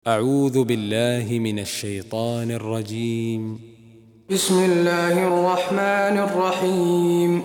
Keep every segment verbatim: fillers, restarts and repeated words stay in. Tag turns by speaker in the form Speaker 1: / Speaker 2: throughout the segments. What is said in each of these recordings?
Speaker 1: أعوذ بالله من الشيطان الرجيم.
Speaker 2: بسم الله الرحمن الرحيم.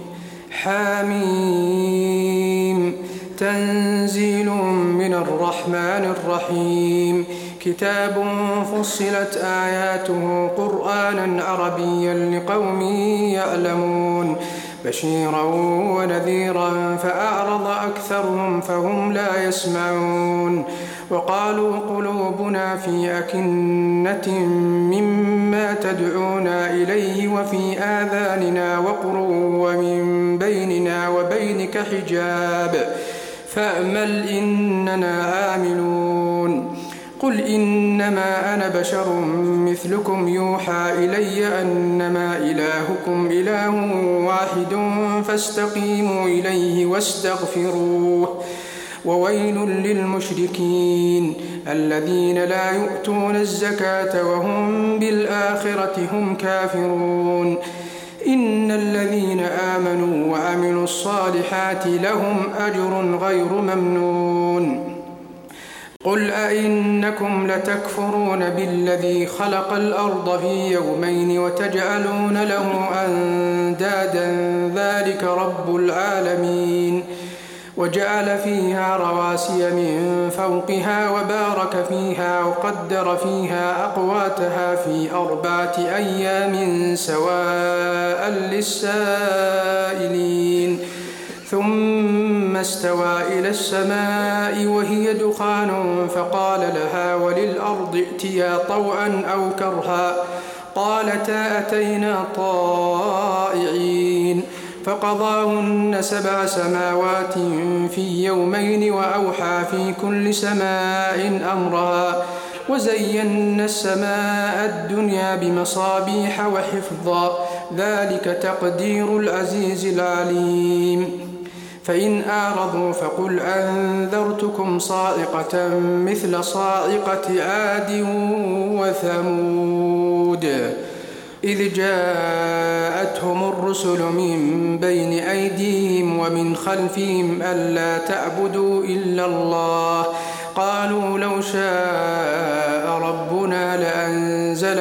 Speaker 2: حاميم. تنزيل من الرحمن الرحيم. كتاب فصلت آياته قرآنا عربيا لقوم يعلمون بشيرا ونذيرا فأعرض أكثرهم فهم لا يسمعون. وقالوا قلوبنا في أكنة مما تدعونا إليه وفي آذاننا وقر ومن بيننا وبينك حجاب فأمل إننا عاملون. قل إنما أنا بشر مثلكم يوحى إلي أنما إلهكم إله واحد فاستقيموا إليه واستغفروه. وويل للمشركين الذين لا يؤتون الزكاة وهم بالآخرة هم كافرون. إن الذين آمنوا وعملوا الصالحات لهم أجر غير ممنون. قل أئنكم لتكفرون بالذي خلق الأرض في يومين وتجعلون له أندادا ذلك رب العالمين. وجعل فيها رواسي من فوقها وبارك فيها وقدر فيها أقواتها في أربعة أيام سواء للسائلين. ثم استوى إلى السماء وهي دخان فقال لها وللأرض ائتيا طوعا أو كرها قالتا أتينا طائعين. فقضاهن سبع سماوات في يومين وأوحى في كل سماء أمرها وزينا السماء الدنيا بمصابيح وحفظا ذلك تقدير العزيز العليم. فإن أعرضوا فقل أنذرتكم صاعقة مثل صاعقة عاد وثمود إذ جاءتهم الرسل من بين أيديهم ومن خلفهم ألا تعبدوا إلا الله قالوا لو شاء ربنا لأنزل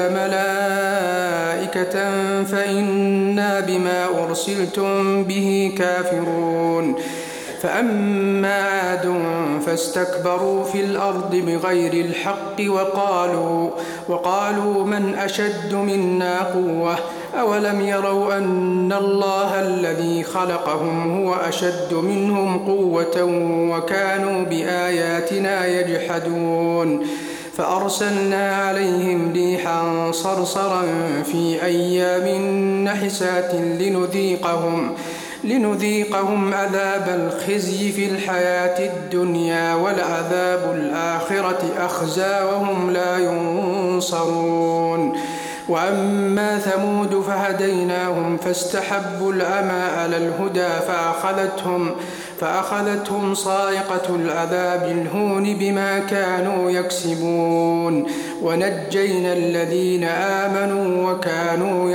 Speaker 2: ملائكة فإنا بما أرسلتم به كافرون. فأما عاد فاستكبروا في الأرض بغير الحق وقالوا, وقالوا من أشد منا قوة أولم يروا أن الله الذي خلقهم هو أشد منهم قوة وكانوا بآياتنا يجحدون. فأرسلنا عليهم ريحا صرصرا في أيام نحسات لنذيقهم لنذيقهم عذاب الخزي في الحياة الدنيا ولعذاب الآخرة أخزى وهم لا ينصرون. وأما ثمود فهديناهم فاستحبوا العمى على الهدى فأخذتهم, فأخذتهم صاعقة العذاب الهون بما كانوا يكسبون. ونجينا الذين آمنوا وكانوا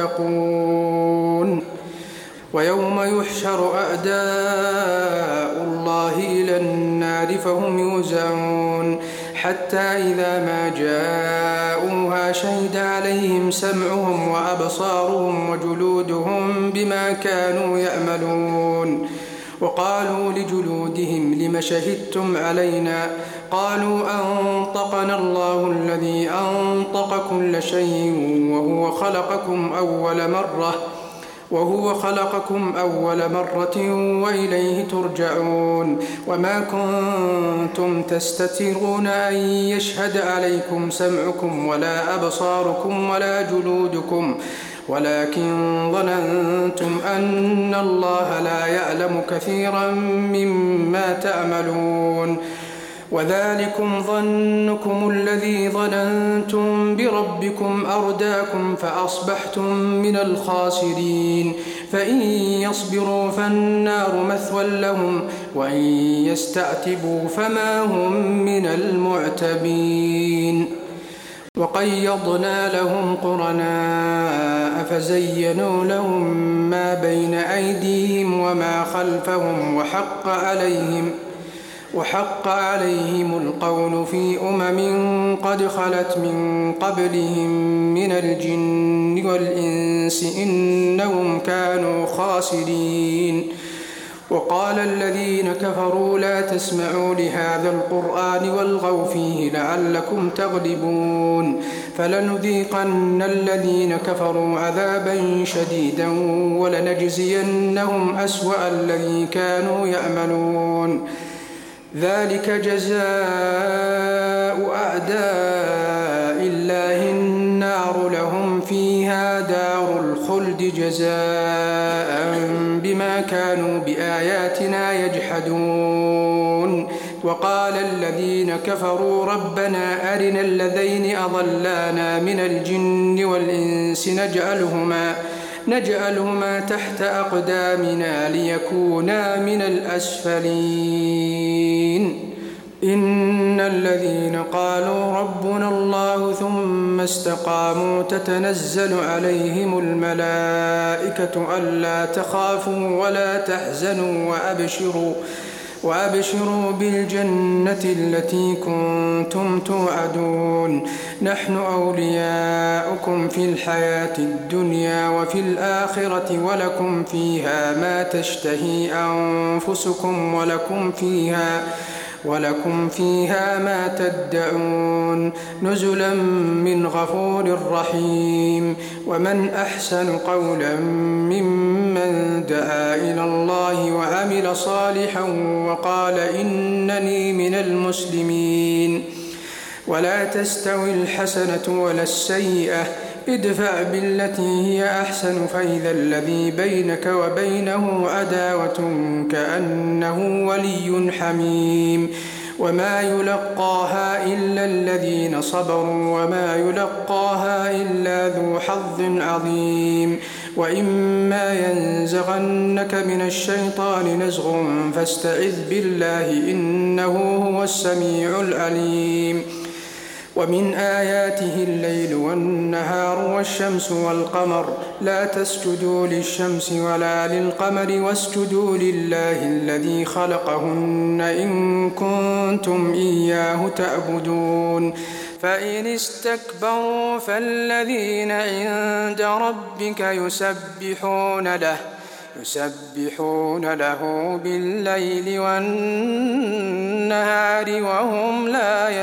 Speaker 2: يتقون. ويوم يحشر أعداء الله إلى النار فهم يوزعون حتى إذا ما جاءوها شهد عليهم سمعهم وأبصارهم وجلودهم بما كانوا يعملون. وقالوا لجلودهم لم شهدتم علينا قالوا أنطقنا الله الذي أنطق كل شيء وهو خلقكم أول مرة وهو خلقكم أول مرة وإليه ترجعون. وما كنتم تستترون أن يشهد عليكم سمعكم ولا أبصاركم ولا جلودكم ولكن ظننتم أن الله لا يعلم كثيرا مما تعملون. وذلكم ظنكم الذي ظننتم بربكم أرداكم فأصبحتم من الخاسرين. فإن يصبروا فالنار مثوى لهم وإن يستعتبوا فما هم من المعتبين. وقيضنا لهم قرناء فزينوا لهم ما بين أيديهم وما خلفهم وحق عليهم وحق عليهم القول في أمم قد خلت من قبلهم من الجن والإنس إنهم كانوا خاسرين. وقال الذين كفروا لا تسمعوا لهذا القرآن والغوا فيه لعلكم تغلبون فلنذيقن الذين كفروا عذابا شديدا ولنجزينهم أسوأ الذي كانوا يعملون. ذلك جزاء أعداء الله النار لهم فيها دار الخلد جزاء بما كانوا بآياتنا يجحدون. وقال الذين كفروا ربنا أرنا الذين أضلانا من الجن والإنس نجعلهما نجعلهما تحت أقدامنا ليكونا من الأسفلين. إن الذين قالوا ربنا الله ثم استقاموا تتنزل عليهم الملائكة ألا تخافوا ولا تحزنوا وأبشروا وأبشروا بالجنة التي كنتم توعدون نحن أولياؤكم في الحياة الدنيا وفي الآخرة ولكم فيها ما تشتهي أنفسكم ولكم فيها ولكم فيها ما تدعون نزلا من غفور رحيم. ومن أحسن قولا ممن دعا إلى الله وعمل صالحا وقال إنني من المسلمين. ولا تستوي الحسنة ولا السيئة ادفع بالتي هي أحسن فإذا الذي بينك وبينه عداوة كأنه ولي حميم. وما يلقاها إلا الذين صبروا وما يلقاها إلا ذو حظ عظيم. وإما ينزغنك من الشيطان نزغ فاستعذ بالله إنه هو السميع العليم. ومن آياته الليل والنهار والشمس والقمر لا تسجدوا للشمس ولا للقمر واسجدوا لله الذي خلقهن إن كنتم إياه تعبدون. فإن استكبروا فالذين عند ربك يسبحون له يسبحون له بالليل والنهار وهم لا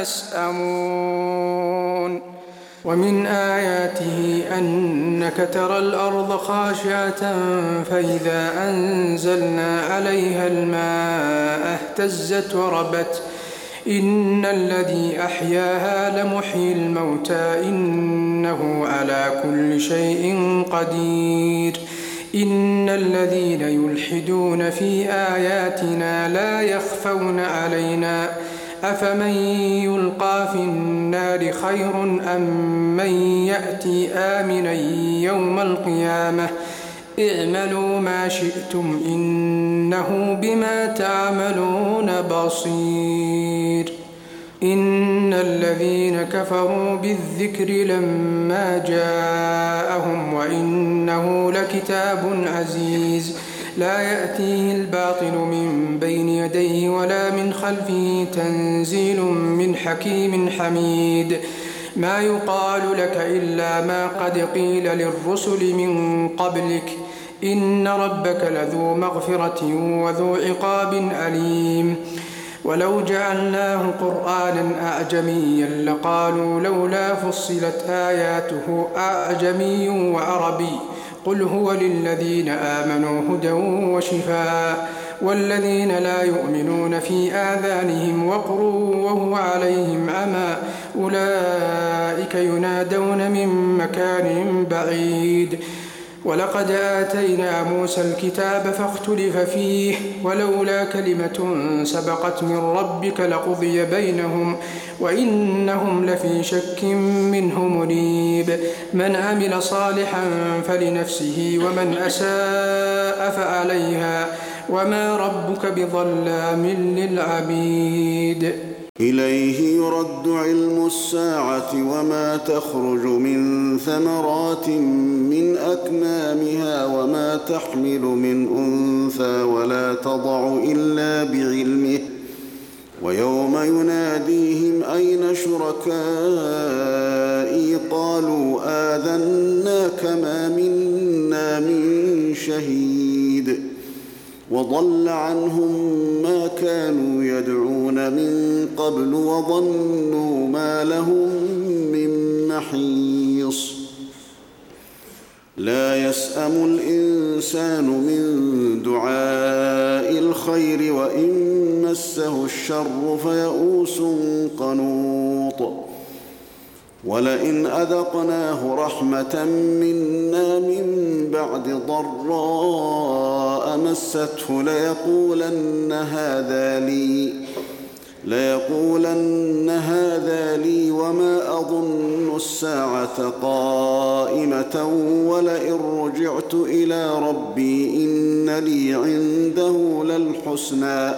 Speaker 2: يسأمون. ومن آياته أنك ترى الأرض خاشعة فإذا أنزلنا عليها الماء اهتزت وربت إن الذي أحياها لمحيي الموتى إنه على كل شيء قدير. إن الذين يلحدون في آياتنا لا يخفون علينا أفمن يلقى في النار خير أم من يأتي آمنا يوم القيامة اعملوا ما شئتم إنه بما تعملون بصير. إن الذين كفروا بالذكر لما جاءهم وإنه لكتاب عزيز لا يأتيه الباطل من بين يديه ولا من خلفه تنزيل من حكيم حميد. ما يقال لك إلا ما قد قيل للرسل من قبلك إن ربك لذو مغفرة وذو عقاب أليم. ولو جعلناه قرآنا أعجميا لقالوا لولا فصلت آياته أعجمي وعربي قل هو للذين آمنوا هدى وشفاء والذين لا يؤمنون في آذانهم وقر وهو عليهم عمى أولئك ينادون من مكان بعيد. ولقد آتينا موسى الكتاب فاختلف فيه ولولا كلمة سبقت من ربك لقضي بينهم وإنهم لفي شك منه مريب. من عمل صالحا فلنفسه ومن أساء فعليها وما ربك بظلام للعبيد.
Speaker 3: إليه يرد علم الساعة وما تخرج من ثمرات من أكمامها وما تحمل من أنثى ولا تضع إلا بعلمه ويوم يناديهم أين شركائي قالوا آذناك ما منا من شهيد وضل عنهم ما كانوا يدعون من قبل وظنوا ما لهم من محيص لا يسأم الإنسان من دعاء الخير وإن مسه الشر فيئوس قنوط ولئن أذقناه رحمة منا من بعد ضراء مسته ليقولن هذا لي ليقولن هذا لي وما أظن الساعة قائمة ولئن رجعت إلى ربي إن لي عنده للحسنى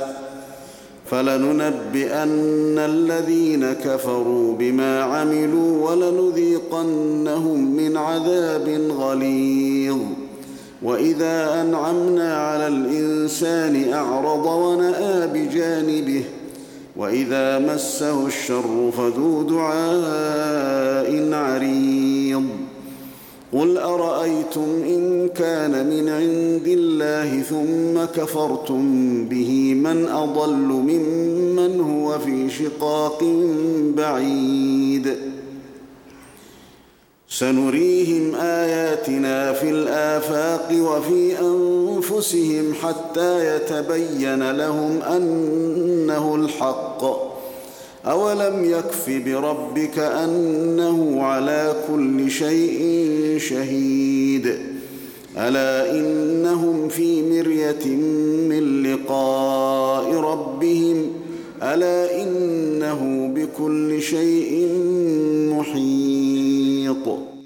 Speaker 3: فلننبئن الذين كفروا بما عملوا ولنذيقنهم من عذاب غليظ وإذا أنعمنا على الإنسان أعرض ونأى بجانبه وإذا مسه الشر فذو دعاء عريض قل أرأيتم إن كان من عند الله ثم كفرتم به من أضل ممن هو في شقاق بعيد سنريهم آياتنا في الآفاق وفي أنفسهم حتى يتبين لهم أنه الحق أولم يكف بربك أنه على كل شيء شهيد ألا إنهم في مرية من لقاء ربهم ألا إنه بكل شيء محيط